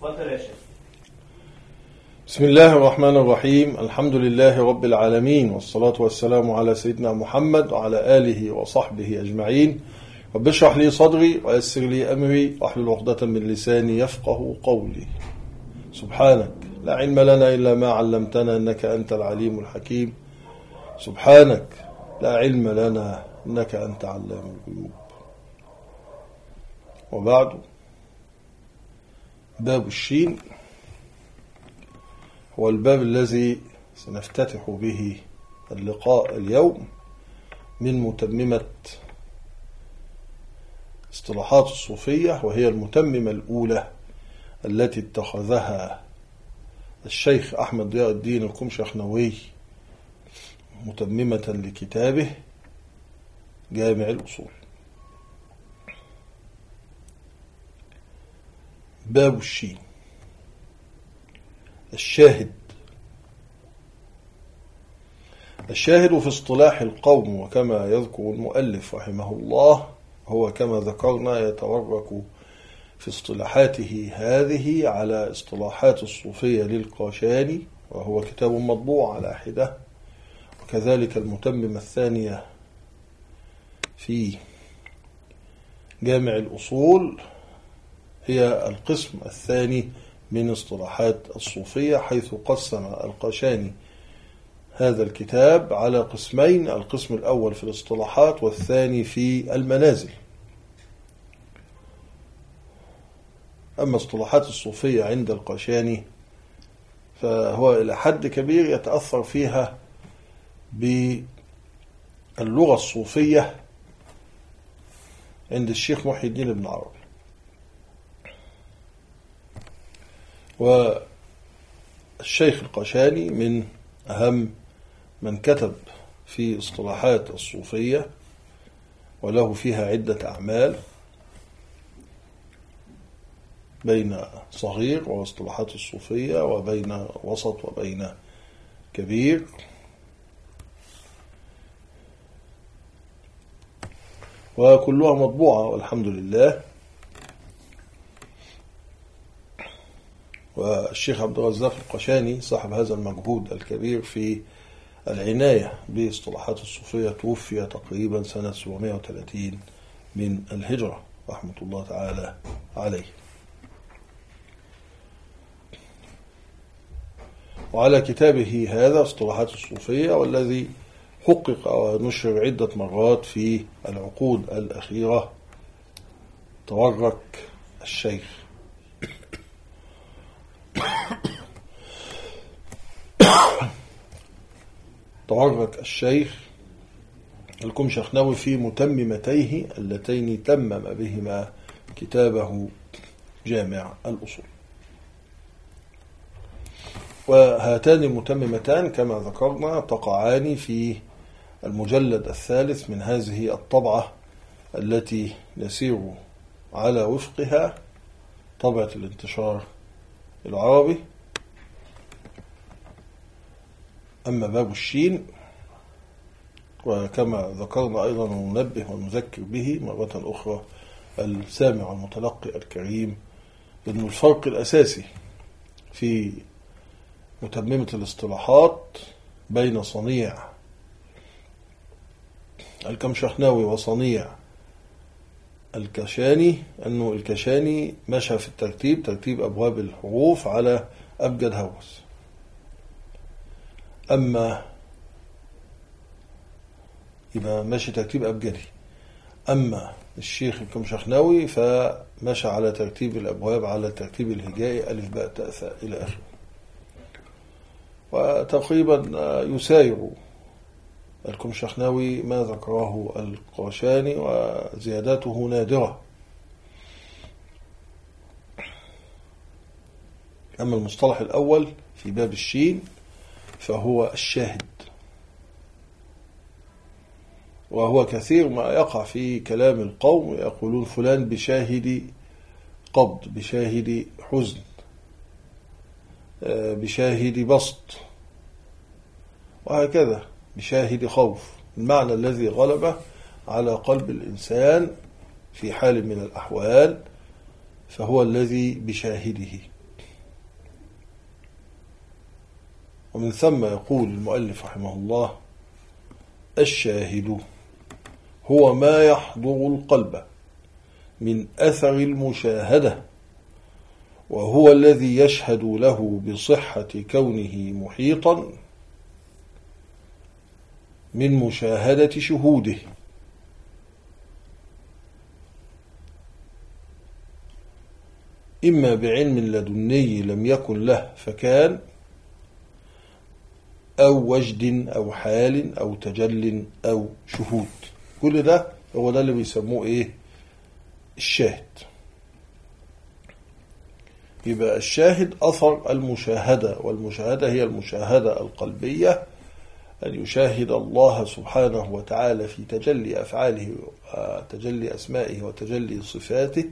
تفضل يا شيخ. بسم الله الرحمن الرحيم. الحمد لله رب العالمين، والصلاة والسلام على سيدنا محمد وعلى آله وصحبه أجمعين. رب اشرح لي صدري ويسر لي أمري واحلل عقدة من لساني يفقه قولي. سبحانك لا علم لنا إلا ما علمتنا إنك أنت العليم الحكيم. سبحانك لا علم لنا إنك أنت علام الغيوب. وبعد، باب الشين هو الباب الذي سنفتتح به اللقاء اليوم من متممة اصطلاحات الصوفية، وهي المتممة الأولى التي اتخذها الشيخ أحمد ضياء الدين القمشخنوي متممة لكتابه جامع الأصول. باب الشين. الشاهد في اصطلاح القوم، وكما يذكر المؤلف رحمه الله، هو كما ذكرنا يتورك في اصطلاحاته هذه على اصطلاحات الصوفية للقاشاني، وهو كتاب مطبوع على حدة، وكذلك المتممة الثانية في جامع الأصول هي القسم الثاني من اصطلاحات الصوفية، حيث قسم القاشاني هذا الكتاب على قسمين: القسم الأول في الاصطلاحات والثاني في المنازل. أما اصطلاحات الصوفية عند القاشاني فهو إلى حد كبير يتأثر فيها باللغة الصوفية عند الشيخ محي الدين ابن عربي. والشيخ القاشاني من أهم من كتب في اصطلاحات الصوفية، وله فيها عدة أعمال بين صغير واصطلاحات الصوفية، وبين وسط وبين كبير. وكلها مطبوعة والحمد لله. والشيخ عبد الرزاق القاشاني صاحب هذا المجهود الكبير في العناية باصطلاحات الصوفية توفي تقريبا سنة 730 من الهجرة رحمة الله تعالى عليه. وعلى كتابه هذا اصطلاحات الصوفية، والذي حقق ونشر عدة مرات في العقود الأخيرة، تورك الشيخ القمشخنوي في متممتيه اللتين تمم بهما كتابه جامع الأصول. وهاتان المتممتان كما ذكرنا تقعان في المجلد الثالث من هذه الطبعة التي نسير على وفقها، طبعة الانتشار العربي. أما باب الشين، وكما ذكرنا أيضا وننبه ونذكر به مرة أخرى السامع المتلقي الكريم أن الفرق الأساسي في متممة الاصطلاحات بين صنيع القمشخنوي وصنيع الكاشاني أنه الكاشاني مشى في ترتيب أبواب الحروف على أبجد هوس، أما يبقى ماشي ترتيب أبجدي. أما الشيخ القمشخنوي فمشى على ترتيب الأبواب على الترتيب الهجائي، ألف باء تاء ثاء إلى آخره. وتقريبا يساير القمشخنوي ما ذكره القاشاني، وزياداته نادرة. أما المصطلح الأول في باب الشين فهو الشاهد، وهو كثير ما يقع في كلام القوم، يقولون فلان بشاهد قبض، بشاهد حزن، بشاهد بسط، وهكذا بشاهد خوف. المعنى الذي غلب على قلب الإنسان في حال من الأحوال فهو الذي بشاهده. ومن ثم يقول المؤلف رحمه الله: الشاهد هو ما يحضر القلب من أثر المشاهدة، وهو الذي يشهد له بصحة كونه محيطا من مشاهدة شهوده، إما بعلم لدني لم يكن له فكان، أو وجد أو حال أو تجل أو شهود. كل ده هو ده اللي بيسموه إيه؟ الشاهد. يبقى الشاهد أثر المشاهدة، والمشاهدة هي المشاهدة القلبية، أن يشاهد الله سبحانه وتعالى في تجلي أفعاله وتجلي أسمائه وتجلي صفاته،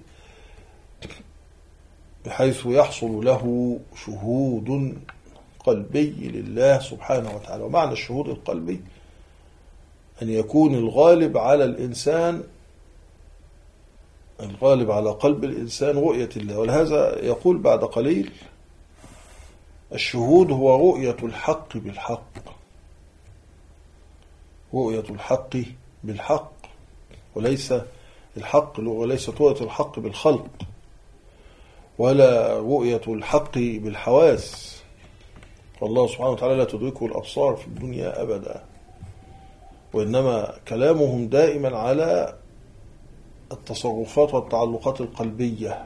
بحيث يحصل له شهود قلبي لله سبحانه وتعالى. ومعنى الشهود القلبي أن يكون الغالب على الإنسان، الغالب على قلب الإنسان رؤية الله. ولهذا يقول بعد قليل: الشهود هو رؤية الحق بالحق، رؤية الحق بالحق، وليس الحق وليست رؤية الحق بالخلق، ولا رؤية الحق بالحواس. والله سبحانه وتعالى لا تدركه الأبصار في الدنيا أبدا، وإنما كلامهم دائما على التصرفات والتعلقات القلبية.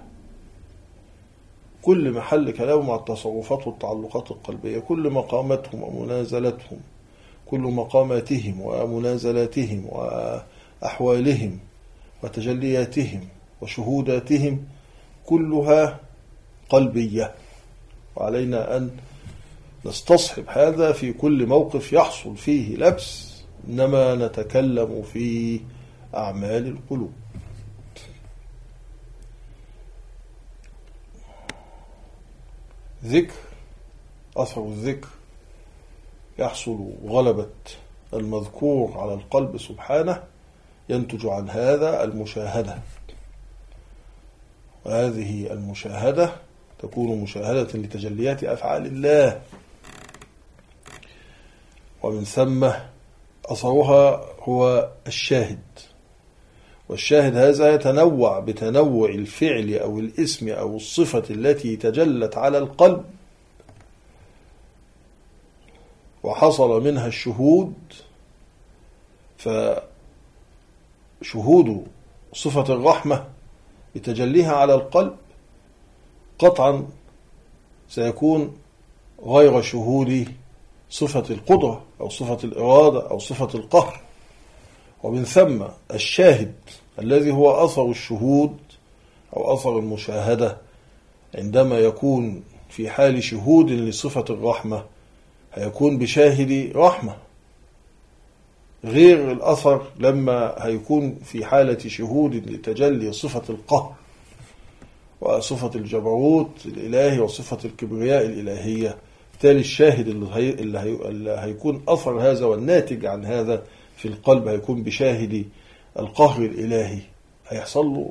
كل محل كلامهم على التصرفات والتعلقات القلبية، كل مقاماتهم ومنازلتهم، كل مقاماتهم ومنازلاتهم وأحوالهم وتجلياتهم وشهوداتهم كلها قلبية. وعلينا أن نستصحب هذا في كل موقف يحصل فيه لبس، إنما نتكلم في أعمال القلوب. ذكر، أثر الذكر يحصل غلبة المذكور على القلب سبحانه، ينتج عن هذا المشاهدة، وهذه المشاهدة تكون مشاهدة لتجليات أفعال الله، ومن ثم أثرها هو الشاهد. والشاهد هذا يتنوع بتنوع الفعل أو الاسم أو الصفة التي تجلت على القلب وحصل منها الشهود. فشهود صفة الرحمة بتجليها على القلب قطعا سيكون غير شهود صفة القدرة أو صفة الإرادة أو صفة القهر. ومن ثم الشاهد الذي هو أثر الشهود أو أثر المشاهدة، عندما يكون في حال شهود لصفة الرحمة هيكون بشاهد رحمة، غير الأثر لما هيكون في حالة شهود لتجلي صفة القهر وصفة الجبروت الإلهي وصفة الكبرياء الإلهية. بالتالي الشاهد اللي هيكون أثر هذا والناتج عن هذا في القلب هيكون بشاهد القهر الإلهي، هيحصل له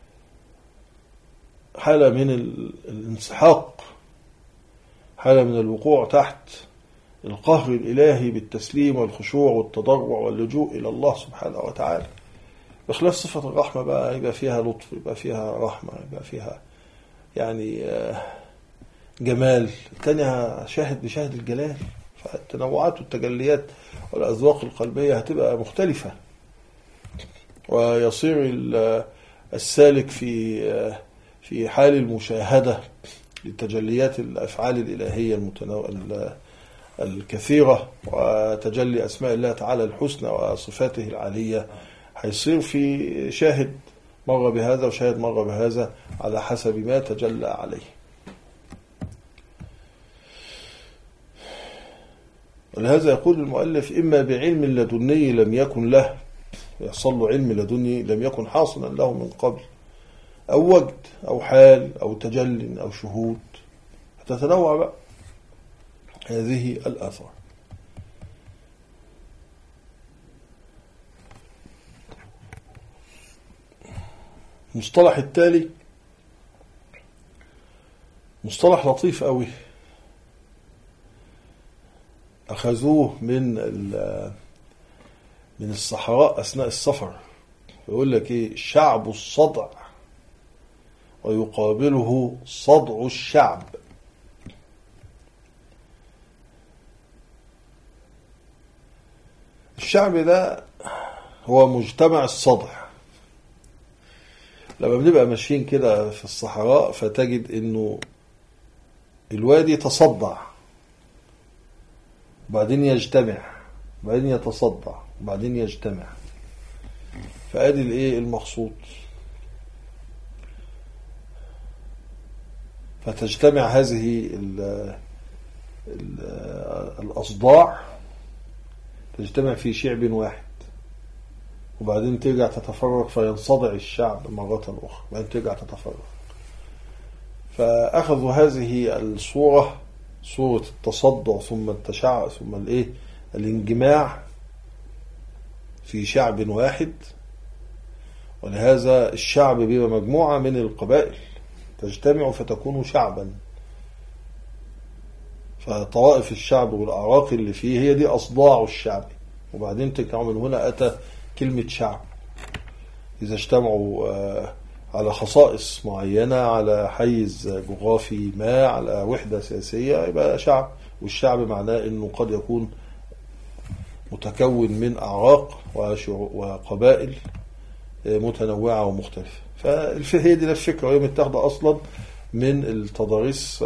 حالة من الانسحاق، حالة من الوقوع تحت القهر الإلهي بالتسليم والخشوع والتضرع واللجوء إلى الله سبحانه وتعالى. بخلاف صفة الرحمة بقى يبقى فيها لطف، يبقى فيها رحمة، يبقى فيها يعني جمال. الثانية شاهد بشاهد الجلال، فالتنوعات والتجليات والأذواق القلبية هتبقى مختلفة، ويصير السالك في حال المشاهدة لتجليات الأفعال الإلهية الكثيرة وتجلي أسماء الله تعالى الحسنى وصفاته العالية، هيصير في شاهد مر بهذا وشاهد مر بهذا على حسب ما تجلى عليه. ولهذا يقول المؤلف: إما بعلم لدني لم يكن له، يحصل له علم لدني لم يكن حاصلا له من قبل، أو وجد أو حال أو تجل أو شهود، هتتنوع بقى هذه الآثار. المصطلح التالي مصطلح لطيف قوي، أخذوه من الصحراء أثناء السفر، يقول لك إيه؟ شعب الصدع ويقابله صدع الشعب. الشعب ده هو مجتمع الصدع. لما بنبقى ماشيين كده في الصحراء فتجد انه الوادي تصدع، وبعدين يجتمع، وبعدين يتصدع، وبعدين يجتمع. فادي الايه المقصود. فتجتمع هذه الأصداع، تجتمع في شعب واحد، وبعدين ترجع تتفرق فينصدع الشعب مرة أخرى، وبعدين ترجع تتفرق. فأخذوا هذه الصورة، صورة التصدع ثم التشعب ثم الانجماع في شعب واحد. ولهذا الشعب بيبقى مجموعة من القبائل تجتمع فتكون شعبا. فطوائف الشعب والأعراق اللي فيه هي دي أصداع الشعب. وبعدين ترجع من هنا أتى كلمة شعب. إذا اجتمعوا على خصائص معينة، على حيز جغرافي ما، على وحدة سياسية، يبقى شعب. والشعب معناه أنه قد يكون متكون من أعراق وقبائل متنوعة ومختلفة. فهي دي الفكرة، وهي متاخدة أصلا من التضاريس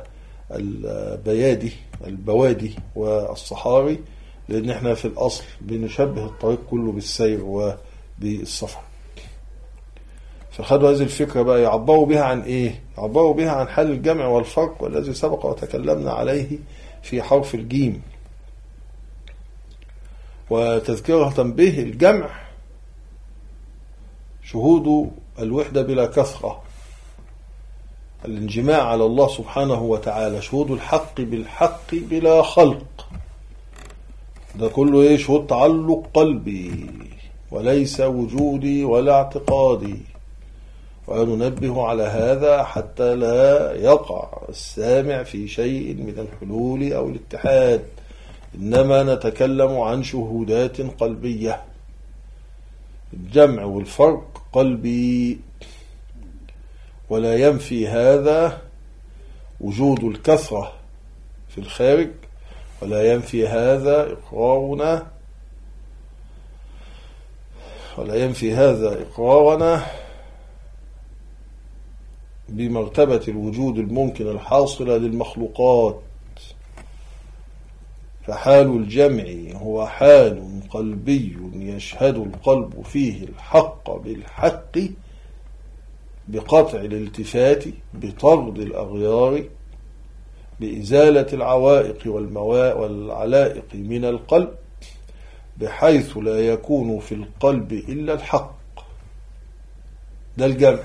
البوادي والصحاري، لأن احنا في الأصل بنشبه الطريق كله بالسير وبالسفر. فخدوا هذه الفكرة بقى يعبروا بها عن إيه؟ يعبروا بها عن حال الجمع والفرق، والذي سبق وتكلمنا عليه في حرف الجيم. وتذكرة به الجمع شهود الوحدة بلا كثرة، الانجماع على الله سبحانه وتعالى، شهود الحق بالحق بلا خلق. ده كله ايه؟ شهود تعلق قلبي وليس وجودي ولا اعتقادي. وننبه على هذا حتى لا يقع السامع في شيء من الحلول أو الاتحاد، إنما نتكلم عن شهودات قلبية. الجمع والفرق قلبي، ولا ينفي هذا وجود الكثرة في الخارج، ولا ينفي هذا إقرارنا بمرتبة الوجود الممكن الحاصلة للمخلوقات. فحال الجمع هو حال قلبي يشهد القلب فيه الحق بالحق، بقطع الالتفات، بطرد الأغيار، بإزالة العوائق والعلائق من القلب، بحيث لا يكون في القلب إلا الحق. ده الجمع.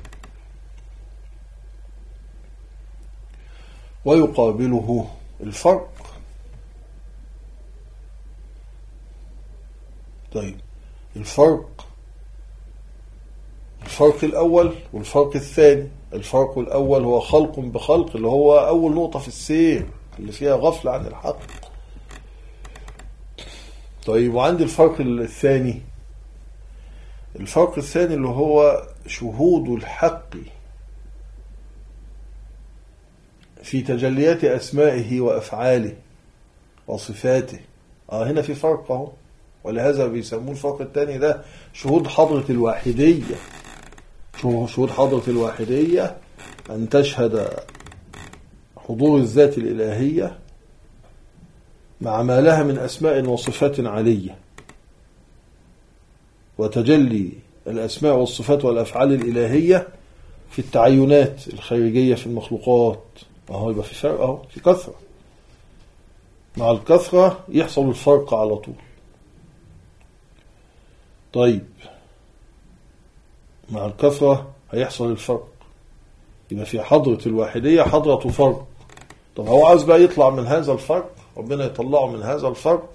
ويقابله الفرق. طيب، الفرق الأول والفرق الثاني. الفرق الأول هو خلق بخلق، اللي هو أول نقطة في السير اللي فيها غفلة عن الحق. طيب، وعند الفرق الثاني اللي هو شهود الحق في تجليات أسمائه وأفعاله وصفاته. هنا في فرق اهو. ولهذا بيسموه الفرق الثاني ده شهود حضرة الواحدية. شهود حضرة الواحدية أن تشهد حضور الذات الإلهية مع ما لها من أسماء وصفات علية، وتجلي الأسماء والصفات والأفعال الإلهية في التعينات الخارجية في المخلوقات. يبقى في فرق في كثرة. مع الكثرة يحصل الفرق على طول. طيب، مع الكثرة هيحصل الفرق، يبقى في حضرة الواحدية حضرة فرق. طب هو عايز بقى يطلع من هذا الفرق، ربنا يطلعه من هذا الفرق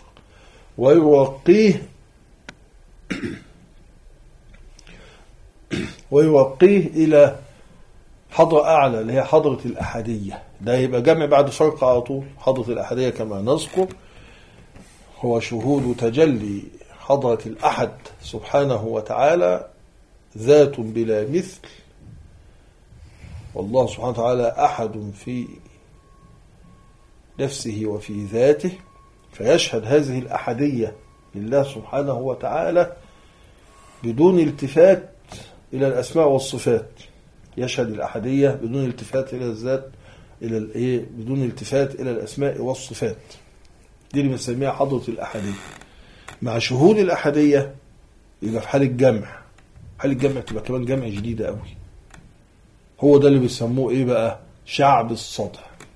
ويوقيه إلى حضرة أعلى اللي هي حضرة الأحدية، ده يبقى جمع بعد فرق على طول. حضرة الأحدية كما نذكر هو شهود تجلي حضرة الأحد سبحانه وتعالى، ذات بلا مثل، والله سبحانه وتعالى أحد في نفسه وفي ذاته، فيشهد هذه الأحدية لله سبحانه وتعالى بدون التفات إلى الأسماء والصفات. يشهد الأحدية بدون التفات إلى الذات، بدون التفات إلى الأسماء والصفات. دي اللي بنسميها حضرة الأحدية. مع شهود الأحدية يبقى في حال الجمع، حال الجمع تبقى كمان جمع جديدة قوي. هو ده اللي بيسموه ايه بقى؟ شعب الصدع.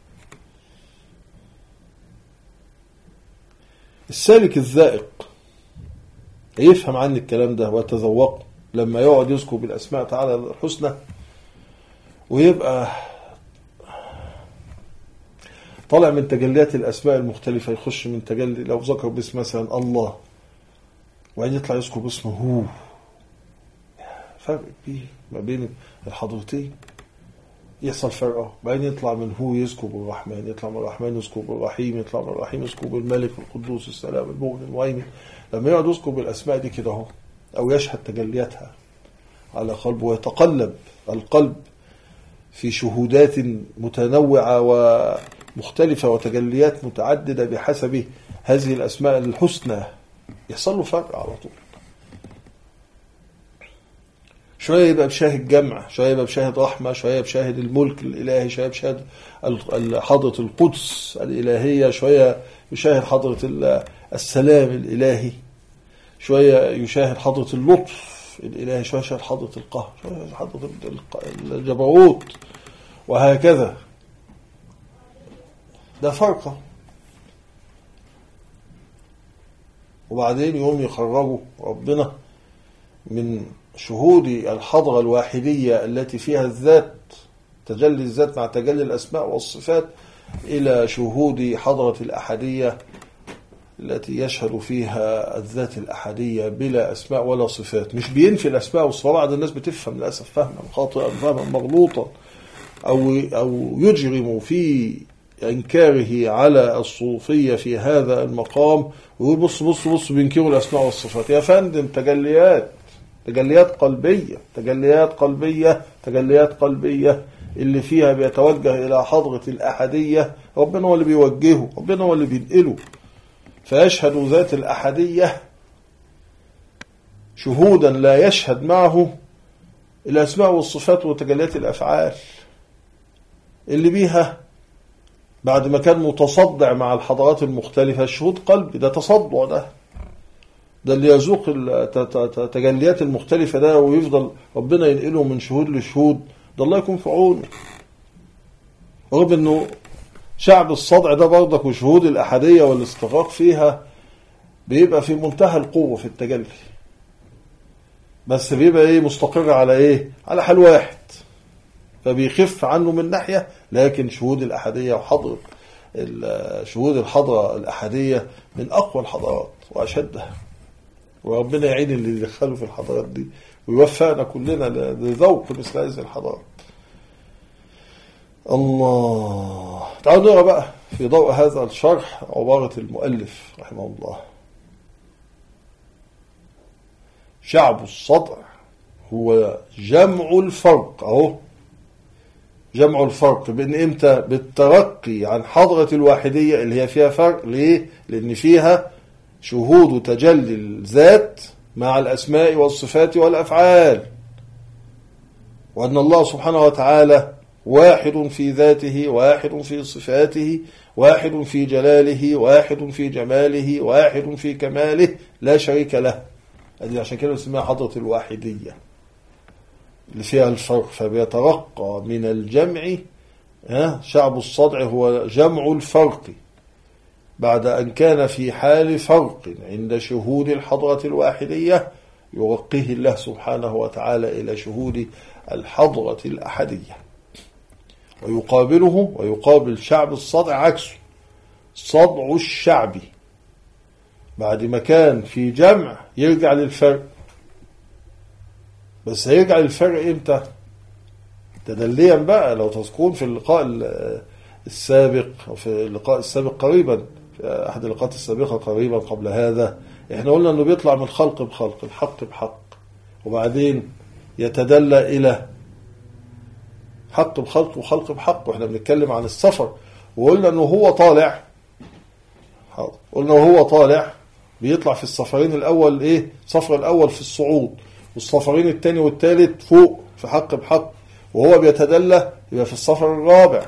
السالك الذائق يفهم عن الكلام ده ويتذوقه لما يقعد يذكر بالأسماء تعالى الحسنى، ويبقى طالع من تجليات الأسماء المختلفة، يخش من تجلي لو ذكر باسم مثلا الله وبعدين يطلع يذكر باسمه هو، فرق كبير ما بين الحضرتين، يحصل فرقه. بعدين يطلع من هو يذكر بالرحمن، يطلع من الرحمن يذكر بالرحيم، يطلع من الرحيم يذكر بالملك القدوس السلام المؤمن المهيمن. لما يقعد يذكر بالأسماء دي كده اهو، أو يشهد تجلياتها على قلبه، ويتقلب القلب في شهودات متنوعة ومختلفة وتجليات متعددة بحسب هذه الأسماء الحسنى، يحصل له فرق على طول. شوية يبقى بشاهد جمع، شوية يبقى بشاهد رحمة، شوية بشاهد الملك الإلهي، شوية بشاهد حضرة القدس الإلهية، شوية يشاهد حضرة السلام الإلهي، شوية يشاهد حضرة اللطف الإلهي، شوية يشاهد حضرة القهر، شوية يشاهد حضرة الجبروت، وهكذا. ده فرقة. وبعدين يوم يخرجوا ربنا من شهود الحضرة الواحدية التي فيها الذات، تجلي الذات مع تجلي الأسماء والصفات، إلى شهود حضرة الأحدية التي يشهد فيها الذات الأحدية بلا أسماء ولا صفات. مش بينفي الأسماء والصفات، بعض الناس بتفهم للأسف فهما خاطئا، فهما مغلوطا، أو يجرم في إنكاره على الصوفية في هذا المقام، ويقول بص بص بص بينكروا الأسماء والصفات. يا فندم، تجليات قلبية، تجليات قلبية اللي فيها بيتوجه إلى حضرة الأحدية. ربنا هو اللي بيوجهه، ربنا هو اللي بينقله. فيشهد ذات الأحدية شهودا لا يشهد معه الأسماء والصفات وتجليات الأفعال، اللي بيها بعد ما كان متصدع مع الحضارات المختلفة. الشهود قلبي، ده تصدع، ده اللي يذوق التجليات المختلفة ده ويفضل ربنا ينقله من شهود لشهود، ده الله يكون في عونه. رغم انه شعب الصدع ده برضك وشهود الأحدية والاستغراق فيها بيبقى في منتهى القوة في التجلي، بس بيبقى مستقر على على حال واحد، فبيخف عنه من ناحية. لكن شهود الأحدية وحضر شهود الحضرة الأحدية من أقوى الحضارات وأشدها، وربنا يعين اللي يدخلوا في الحضارات دي ويوفقنا كلنا لذوق مثل هذه الحضارات. الله. تعالوا نقرأ بقى في ضوء هذا الشرح عبارة المؤلف رحمه الله. شعب الصدع هو جمع الفرق، اهو جمع الفرق بين امتى؟ بالترقي عن حضرة الواحدية اللي هي فيها فرق. ليه؟ لأن فيها شهود تجلي الذات مع الأسماء والصفات والأفعال، وأن الله سبحانه وتعالى واحد في ذاته، واحد في صفاته، واحد في جلاله، واحد في جماله، واحد في كماله، لا شريك له. عشان كده اسمها حضرة الواحدية اللي فيها الفرق، فبيترقى من الجمع. شعب الصدع هو جمع الفرق بعد أن كان في حال فرق عند شهود الحضرة الواحدية، يرقيه الله سبحانه وتعالى إلى شهود الحضرة الأحدية. ويقابل شعب الصدع عكسه، صدع الشعب بعد ما كان في جمع يرجع للفرق. بس هيرجع للفرق امتى؟ تدليا بقى. لو تذكرون في اللقاء السابق أو في اللقاء السابق قريبا، في أحد اللقاءات السابقة قريبا قبل هذا، احنا قلنا أنه بيطلع من خلق بخلق، الحق بحق، وبعدين يتدلى إلى حق بخلق وخلق بحق. واحنا بنتكلم عن السفر وقلنا أنه هو طالع، قلنا وهو طالع بيطلع في السفرين الأول إيه؟ السفر الأول في الصعود، والسفرين الثاني والثالث فوق في حق بحق، وهو بيتدلى يبقى في السفر الرابع.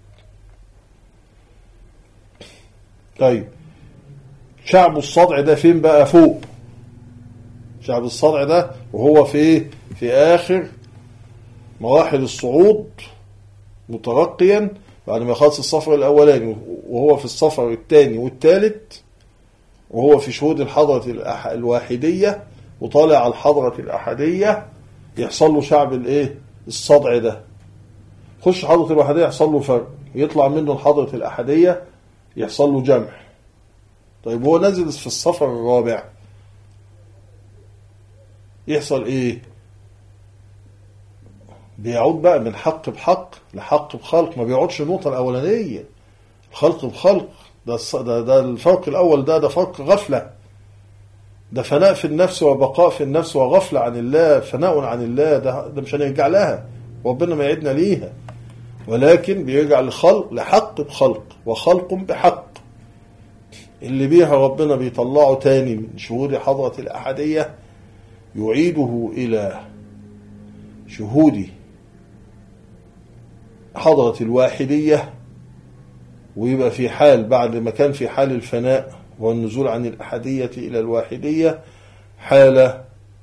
طيب شعب الصدع ده فين بقى؟ فوق. شعب الصدع ده وهو في آخر مراحل الصعود مترقيا بعد ما يخلص السفر الأولاني، وهو في السفر الثاني والثالث، وهو في شهود الحضرة الواحدية وطالع على الحضرة الأحدية، يحصل له شعب الصدع ده. خش حضرة الواحدية يحصل له فرق، يطلع منه الحضرة الأحدية يحصل له جمع. طيب هو نزل في السفر الرابع يحصل ايه؟ بيعود بقى من حق بحق لحق بخلق، ما بيعودش النقطة الأولانية. الخلق بخلق ده الفرق الأول، ده فرق غفلة، ده فناء في النفس وبقاء في النفس وغفلة عن الله، فناء عن الله، ده مش هنرجع لها، ربنا ما يعدنا ليها، ولكن بيرجع لحق بخلق وخلق بحق، اللي بيها ربنا بيطلعه تاني من شهود حضرة الأحدية، يعيده إلى شهود حضرة الواحدية، ويبقى في حال بعد ما كان في حال الفناء والنزول عن الأحدية إلى الواحدية، حال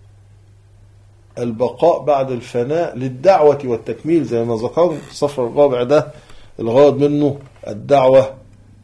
البقاء بعد الفناء للدعوة والتكميل. زي ما ذكرنا السفر الرابع ده الغرض منه الدعوة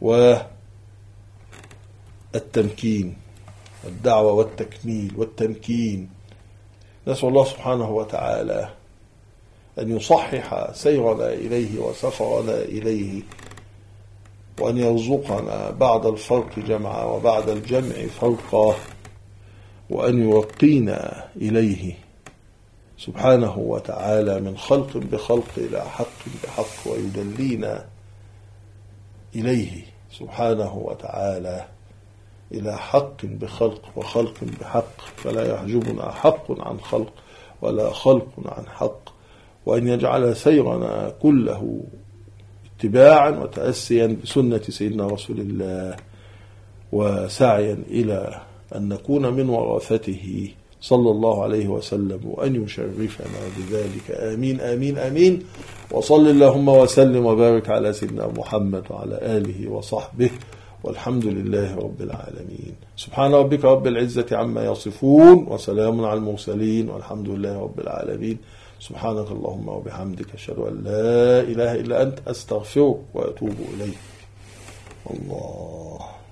والتمكين، الدعوة والتكميل والتمكين. نسأل الله سبحانه وتعالى أن يصحح سيرنا إليه وسفرنا إليه، وأن يرزقنا بعد الفرق جمعا وبعد الجمع فرقا، وأن يرقينا إليه سبحانه وتعالى من خلق بخلق إلى حق بحق، ويدلينا إليه سبحانه وتعالى إلى حق بخلق وخلق بحق، فلا يحجبنا حق عن خلق ولا خلق عن حق، وأن يجعل سيرنا كله اتباعا وتأسيا بسنة سيدنا رسول الله، وسعيا إلى أن نكون من ورثته صلى الله عليه وسلم، وأن يشرفنا بذلك. آمين آمين آمين. وصل اللهم وسلم وبارك على سيدنا محمد وعلى آله وصحبه، والحمد لله رب العالمين. سبحان ربك رب العزة عما يصفون، وسلام على المرسلين، والحمد لله رب العالمين. سبحانك اللهم وبحمدك، أشهد أن لا إله إلا أنت، أستغفرك وأتوب إليك. الله.